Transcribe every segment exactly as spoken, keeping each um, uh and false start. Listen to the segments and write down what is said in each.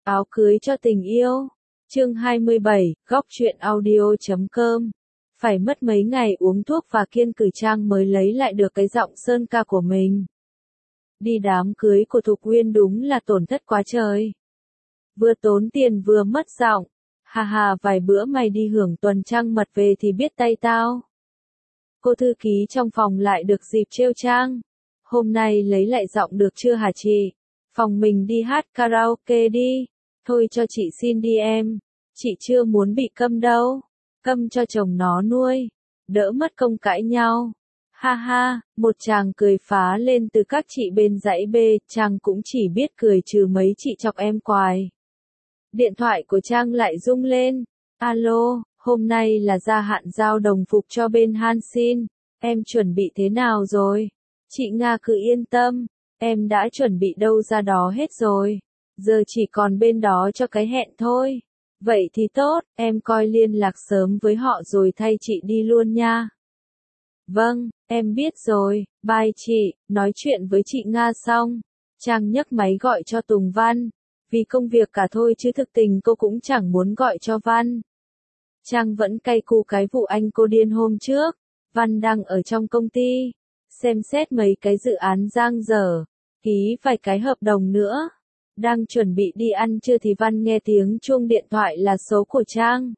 Áo cưới cho tình yêu. Chương hai mươi bảy, góc truyện audio chấm com. Phải mất mấy ngày uống thuốc và kiêng cử Trang mới lấy lại được cái giọng sơn ca của mình. Đi đám cưới của Thục Uyên đúng là tổn thất quá trời. Vừa tốn tiền vừa mất giọng. Hà hà, vài bữa mày đi hưởng tuần trăng mật về thì biết tay tao. Cô thư ký trong phòng lại được dịp trêu Trang. Hôm nay lấy lại giọng được chưa hả chị? Phòng mình đi hát karaoke đi. Thôi cho chị xin đi em. Chị chưa muốn bị câm đâu. Câm cho chồng nó nuôi. Đỡ mất công cãi nhau. Ha ha, một chàng cười phá lên từ các chị bên dãy B. Trang cũng chỉ biết cười trừ mấy chị chọc em quài. Điện thoại của Trang lại rung lên. Alo, hôm nay là gia hạn giao đồng phục cho bên Hansin. Em chuẩn bị thế nào rồi? Chị Nga cứ yên tâm. Em đã chuẩn bị đâu ra đó hết rồi. Giờ chỉ còn bên đó cho cái hẹn thôi. Vậy thì tốt, em coi liên lạc sớm với họ rồi thay chị đi luôn nha. Vâng, em biết rồi, bye chị. Nói chuyện với chị Nga xong, Trang nhấc máy gọi cho Tùng Văn. Vì công việc cả thôi chứ thực tình cô cũng chẳng muốn gọi cho Văn. Trang vẫn cay cú cái vụ anh cô điên hôm trước. Văn đang ở trong công ty, xem xét mấy cái dự án dang dở, ký vài cái hợp đồng nữa. Đang chuẩn bị đi ăn trưa thì Văn nghe tiếng chuông điện thoại là số của Trang.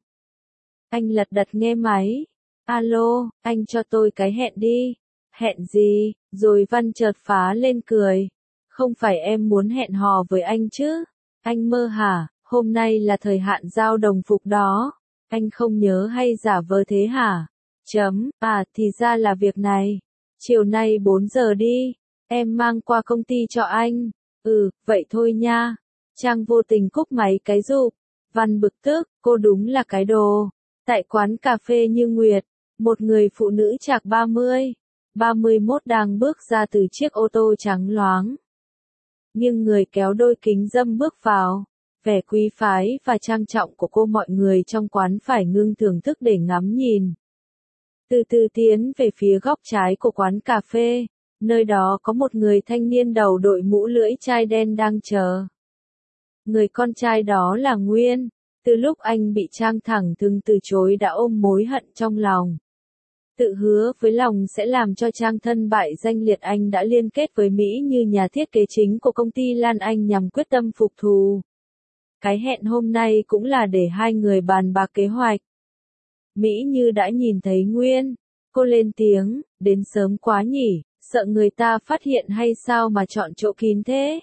Anh lật đật nghe máy. Alo, anh cho tôi cái hẹn đi. Hẹn gì? Rồi Văn chợt phá lên cười. Không phải em muốn hẹn hò với anh chứ? Anh mơ hả? Hôm nay là thời hạn giao đồng phục đó. Anh không nhớ hay giả vờ thế hả? Chấm, à thì ra là việc này. Chiều nay bốn giờ đi. Em mang qua công ty cho anh. Ừ, vậy thôi nha. Trang vô tình cúp máy cái rụp. Văn bực tức, cô đúng là cái đồ. Tại quán cà phê Như Nguyệt, một người phụ nữ chạc ba mươi, ba mươi mốt đang bước ra từ chiếc ô tô trắng loáng. Nhưng người kéo đôi kính râm bước vào. Vẻ quý phái và trang trọng của cô mọi người trong quán phải ngưng thưởng thức để ngắm nhìn. Từ từ tiến về phía góc trái của quán cà phê. Nơi đó có một người thanh niên đầu đội mũ lưỡi chai đen đang chờ. Người con trai đó là Nguyên. Từ lúc anh bị Trang thẳng thừng từ chối đã ôm mối hận trong lòng. Tự hứa với lòng sẽ làm cho Trang thân bại danh liệt, anh đã liên kết với Mỹ như nhà thiết kế chính của công ty Lan Anh nhằm quyết tâm phục thù. Cái hẹn hôm nay cũng là để hai người bàn bạc kế hoạch. Mỹ Như đã nhìn thấy Nguyên. Cô lên tiếng, đến sớm quá nhỉ, sợ người ta phát hiện hay sao mà chọn chỗ kín thế?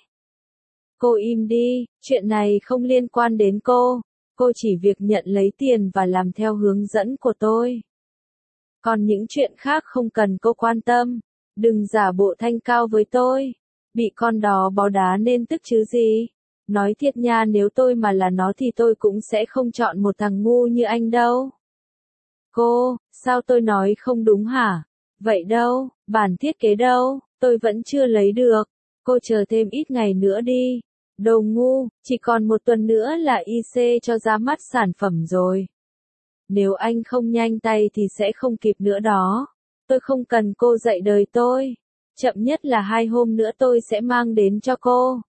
Cô im đi, chuyện này không liên quan đến cô. Cô chỉ việc nhận lấy tiền và làm theo hướng dẫn của tôi. Còn những chuyện khác không cần cô quan tâm. Đừng giả bộ thanh cao với tôi. Bị con đó bó đá nên tức chứ gì. Nói thiệt nha, nếu tôi mà là nó thì tôi cũng sẽ không chọn một thằng ngu như anh đâu. Cô, sao tôi nói không đúng hả? Vậy đâu, bản thiết kế đâu, tôi vẫn chưa lấy được. Cô chờ thêm ít ngày nữa đi. Đồ ngu, chỉ còn một tuần nữa là i xê cho ra mắt sản phẩm rồi. Nếu anh không nhanh tay thì sẽ không kịp nữa đó. Tôi không cần cô dạy đời tôi. Chậm nhất là hai hôm nữa tôi sẽ mang đến cho cô.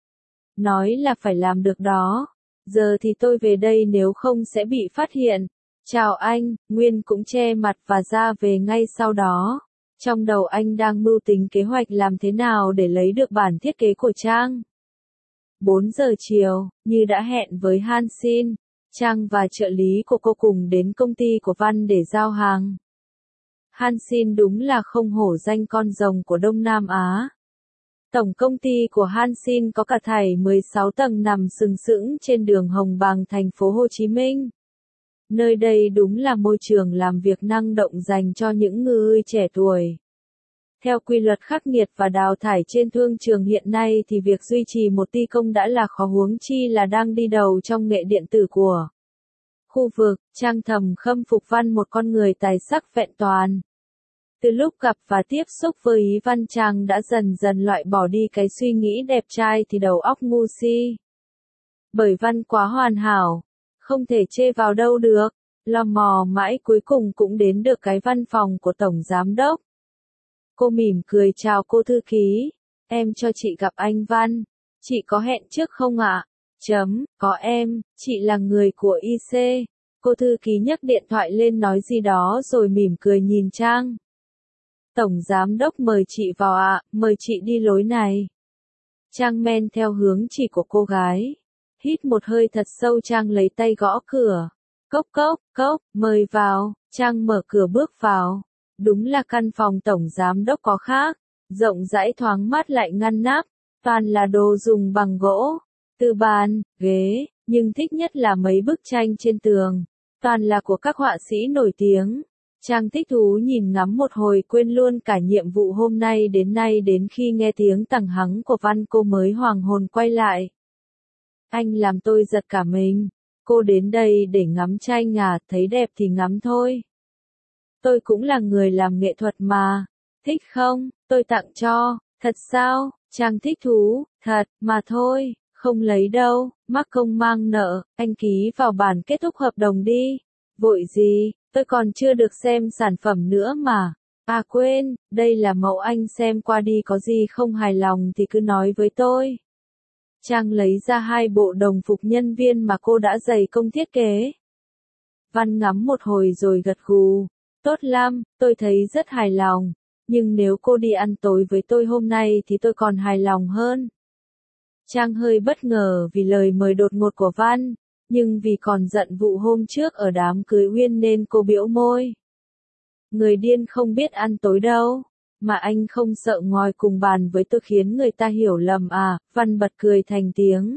Nói là phải làm được đó. Giờ thì tôi về đây nếu không sẽ bị phát hiện. Chào anh, Nguyên cũng che mặt và ra về ngay sau đó. Trong đầu anh đang mưu tính kế hoạch làm thế nào để lấy được bản thiết kế của Trang. bốn giờ chiều, như đã hẹn với Hansin, Trang và trợ lý của cô cùng đến công ty của Văn để giao hàng. Hansin đúng là không hổ danh con rồng của Đông Nam Á. Tổng công ty của Hansin có cả thảy mười sáu tầng nằm sừng sững trên đường Hồng Bàng, thành phố Hồ Chí Minh. Nơi đây đúng là môi trường làm việc năng động dành cho những người trẻ tuổi. Theo quy luật khắc nghiệt và đào thải trên thương trường hiện nay thì việc duy trì một ty công đã là khó, huống chi là đang đi đầu trong nghệ điện tử của khu vực. Trang thầm khâm phục Văn, một con người tài sắc vẹn toàn. Từ lúc gặp và tiếp xúc với Văn, Trang đã dần dần loại bỏ đi cái suy nghĩ đẹp trai thì đầu óc ngu si. Bởi Văn quá hoàn hảo, không thể chê vào đâu được. Lò mò mãi cuối cùng cũng đến được cái văn phòng của Tổng Giám Đốc. Cô mỉm cười chào cô thư ký. Em cho chị gặp anh Văn. Chị có hẹn trước không ạ? Chấm, có em, chị là người của i xê. Cô thư ký nhấc điện thoại lên nói gì đó rồi mỉm cười nhìn Trang. Tổng giám đốc mời chị vào ạ, mời chị đi lối này. Trang men theo hướng chỉ của cô gái. Hít một hơi thật sâu, Trang lấy tay gõ cửa. Cốc cốc, cốc, mời vào. Trang mở cửa bước vào. Đúng là căn phòng tổng giám đốc có khác. Rộng rãi thoáng mát lại ngăn nắp. Toàn là đồ dùng bằng gỗ. Từ bàn, ghế, nhưng thích nhất là mấy bức tranh trên tường. Toàn là của các họa sĩ nổi tiếng. Trang thích thú nhìn ngắm một hồi, quên luôn cả nhiệm vụ hôm nay đến nay, đến khi nghe tiếng tằng hắng của Văn cô mới hoàng hồn quay lại. Anh làm tôi giật cả mình. Cô đến đây để ngắm tranh à, thấy đẹp thì ngắm thôi. Tôi cũng là người làm nghệ thuật mà. Thích không? Tôi tặng cho. Thật sao? Trang thích thú. Thật, mà thôi, không lấy đâu, mắc công mang nợ, anh ký vào bản kết thúc hợp đồng đi. Vội gì, tôi còn chưa được xem sản phẩm nữa mà. À quên, đây là mẫu, anh xem qua đi, có gì không hài lòng thì cứ nói với tôi. Trang lấy ra hai bộ đồng phục nhân viên mà cô đã dày công thiết kế. Văn ngắm một hồi rồi gật gù. Tốt lắm, tôi thấy rất hài lòng. Nhưng nếu cô đi ăn tối với tôi hôm nay thì tôi còn hài lòng hơn. Trang hơi bất ngờ vì lời mời đột ngột của Văn, nhưng vì còn giận vụ hôm trước ở đám cưới Uyên nên cô bĩu môi. Người điên không biết ăn tối đâu, mà anh không sợ ngồi cùng bàn với tôi khiến người ta hiểu lầm à? Văn bật cười thành tiếng.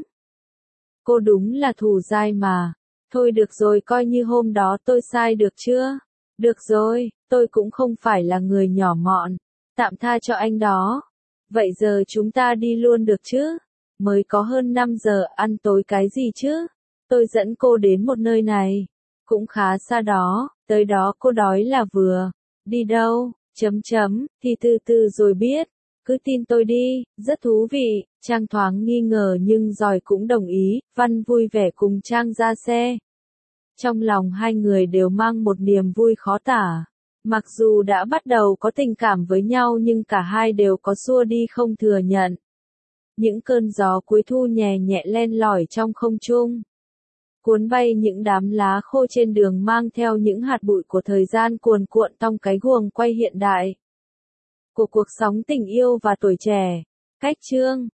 Cô đúng là thù dai mà. Thôi được rồi, coi như hôm đó tôi sai được chưa? Được rồi, tôi cũng không phải là người nhỏ mọn. Tạm tha cho anh đó. Vậy giờ chúng ta đi luôn được chứ? Mới có hơn năm giờ, ăn tối cái gì chứ? Tôi dẫn cô đến một nơi này. Cũng khá xa đó, tới đó cô đói là vừa. Đi đâu? Chấm chấm, thì từ từ rồi biết. Cứ tin tôi đi, rất thú vị. Trang thoáng nghi ngờ nhưng rồi cũng đồng ý. Văn vui vẻ cùng Trang ra xe. Trong lòng hai người đều mang một niềm vui khó tả. Mặc dù đã bắt đầu có tình cảm với nhau nhưng cả hai đều có xua đi không thừa nhận. Những cơn gió cuối thu nhẹ nhẹ len lỏi trong không trung, cuốn bay những đám lá khô trên đường, mang theo những hạt bụi của thời gian cuồn cuộn trong cái guồng quay hiện đại của cuộc sống tình yêu và tuổi trẻ. Cách chương